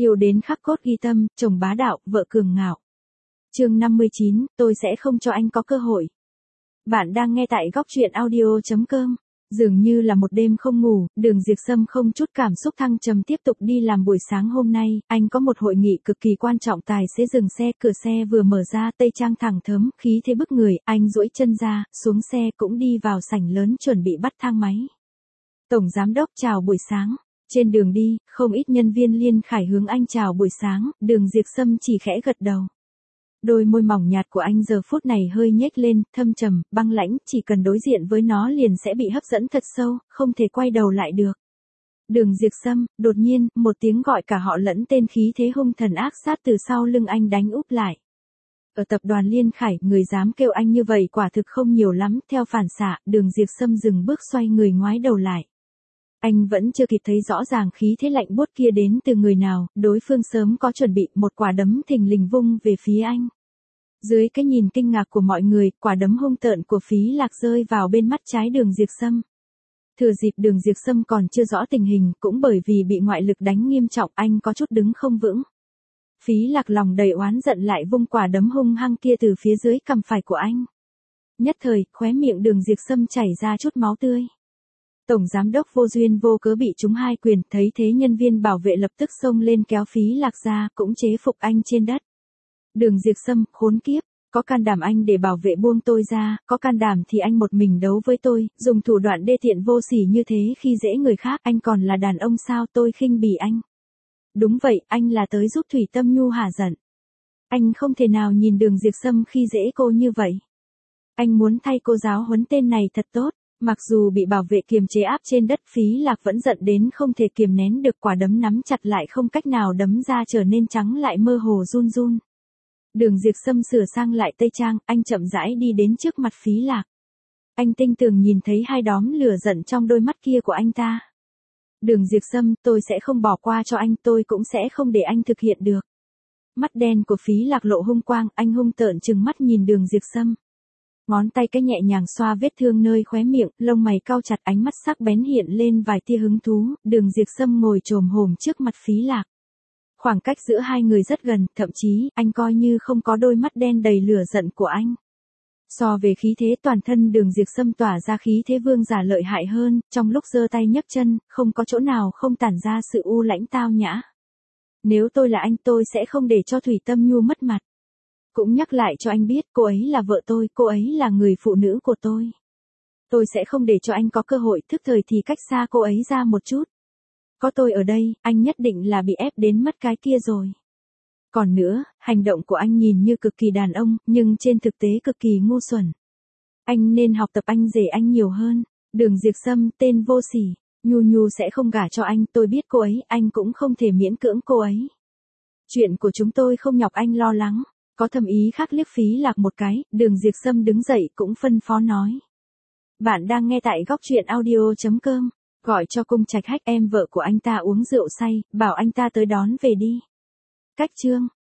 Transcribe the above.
Yêu đến khắc cốt ghi tâm, chồng bá đạo, vợ cường ngạo. Chương 59, tôi sẽ không cho anh có cơ hội. Bạn đang nghe tại góc truyện audio.com. Dường như là một đêm không ngủ, Đường Diệp Sâm không chút cảm xúc thăng trầm tiếp tục đi làm. Buổi sáng hôm nay, anh có một hội nghị cực kỳ quan trọng. Tài xế dừng xe, cửa xe vừa mở ra, tây trang thẳng thớm, khí thế bức người. Anh duỗi chân ra, xuống xe cũng đi vào sảnh lớn chuẩn bị bắt thang máy. Tổng giám đốc chào buổi sáng. Trên đường đi, không ít nhân viên Liên Khải hướng anh chào buổi sáng. Đường Diệp Sâm chỉ khẽ gật đầu. Đôi môi mỏng nhạt của anh giờ phút này hơi nhếch lên, thâm trầm, băng lãnh, chỉ cần đối diện với nó liền sẽ bị hấp dẫn thật sâu, không thể quay đầu lại được. Đường Diệp Sâm, đột nhiên, một tiếng gọi cả họ lẫn tên khí thế hung thần ác sát từ sau lưng anh đánh úp lại. Ở tập đoàn Liên Khải, người dám kêu anh như vậy quả thực không nhiều lắm. Theo phản xạ, Đường Diệp Sâm dừng bước xoay người ngoái đầu lại. Anh vẫn chưa kịp thấy rõ ràng khí thế lạnh buốt kia đến từ người nào, đối phương sớm có chuẩn bị, một quả đấm thình lình vung về phía anh. Dưới cái nhìn kinh ngạc của mọi người, quả đấm hung tợn của Phí Lạc rơi vào bên mắt trái Đường Diệp Sâm. Thừa dịp Đường Diệp Sâm còn chưa rõ tình hình, cũng bởi vì bị ngoại lực đánh nghiêm trọng, anh có chút đứng không vững. Phí Lạc lòng đầy oán giận lại vung quả đấm hung hăng kia từ phía dưới cằm phải của anh. Nhất thời, khóe miệng Đường Diệp Sâm chảy ra chút máu tươi. Tổng giám đốc vô duyên vô cớ bị trúng hai quyền, thấy thế nhân viên bảo vệ lập tức xông lên kéo Phí Lạc ra, cũng chế phục anh trên đất. Đường Diệp Sâm, khốn kiếp, có can đảm anh để bảo vệ buông tôi ra, có can đảm thì anh một mình đấu với tôi, dùng thủ đoạn đê tiện vô sỉ như thế khi dễ người khác, anh còn là đàn ông sao? Tôi khinh bỉ anh. Đúng vậy, anh là tới giúp Thủy Tâm Nhu hả giận. Anh không thể nào nhìn Đường Diệp Sâm khi dễ cô như vậy. Anh muốn thay cô giáo huấn tên này thật tốt. Mặc dù bị bảo vệ kiềm chế áp trên đất, Phí Lạc vẫn giận đến không thể kiềm nén được, quả đấm nắm chặt lại không cách nào đấm ra, trở nên trắng lại mơ hồ run run. Đường Diệp Sâm sửa sang lại tây trang, anh chậm rãi đi đến trước mặt Phí Lạc. Anh tinh tường nhìn thấy hai đóm lửa giận trong đôi mắt kia của anh ta. Đường Diệp Sâm, tôi sẽ không bỏ qua cho anh, tôi cũng sẽ không để anh thực hiện được. Mắt đen của Phí Lạc lộ hung quang, anh hung tợn trừng mắt nhìn Đường Diệp Sâm. Ngón tay cái nhẹ nhàng xoa vết thương nơi khóe miệng, lông mày cau chặt, ánh mắt sắc bén hiện lên vài tia hứng thú. Đường Diệp Sâm ngồi chồm hổm trước mặt Phí Lạc. Khoảng cách giữa hai người rất gần, thậm chí, anh coi như không có đôi mắt đen đầy lửa giận của anh. So về khí thế toàn thân, Đường Diệp Sâm tỏa ra khí thế vương giả lợi hại hơn, trong lúc giơ tay nhấc chân, không có chỗ nào không tản ra sự u lãnh tao nhã. Nếu tôi là anh, tôi sẽ không để cho Thủy Tâm Nhu mất mặt. Cũng nhắc lại cho anh biết, cô ấy là vợ tôi, cô ấy là người phụ nữ của tôi. Tôi sẽ không để cho anh có cơ hội, thức thời thì cách xa cô ấy ra một chút. Có tôi ở đây, anh nhất định là bị ép đến mất cái kia rồi. Còn nữa, hành động của anh nhìn như cực kỳ đàn ông, nhưng trên thực tế cực kỳ ngu xuẩn. Anh nên học tập anh rể anh nhiều hơn. Đường Diệp Sâm, tên vô sỉ. Nhu sẽ không gả cho anh, tôi biết cô ấy, anh cũng không thể miễn cưỡng cô ấy. Chuyện của chúng tôi không nhọc anh lo lắng. Có thầm ý khác liếc Phí Lạc một cái, Đường Diệp Sâm đứng dậy cũng phân phó nói. Bạn đang nghe tại góc truyện audio.com. Gọi cho Cung Trạch Hách, em vợ của anh ta uống rượu say, bảo anh ta tới đón về đi. Cách chương.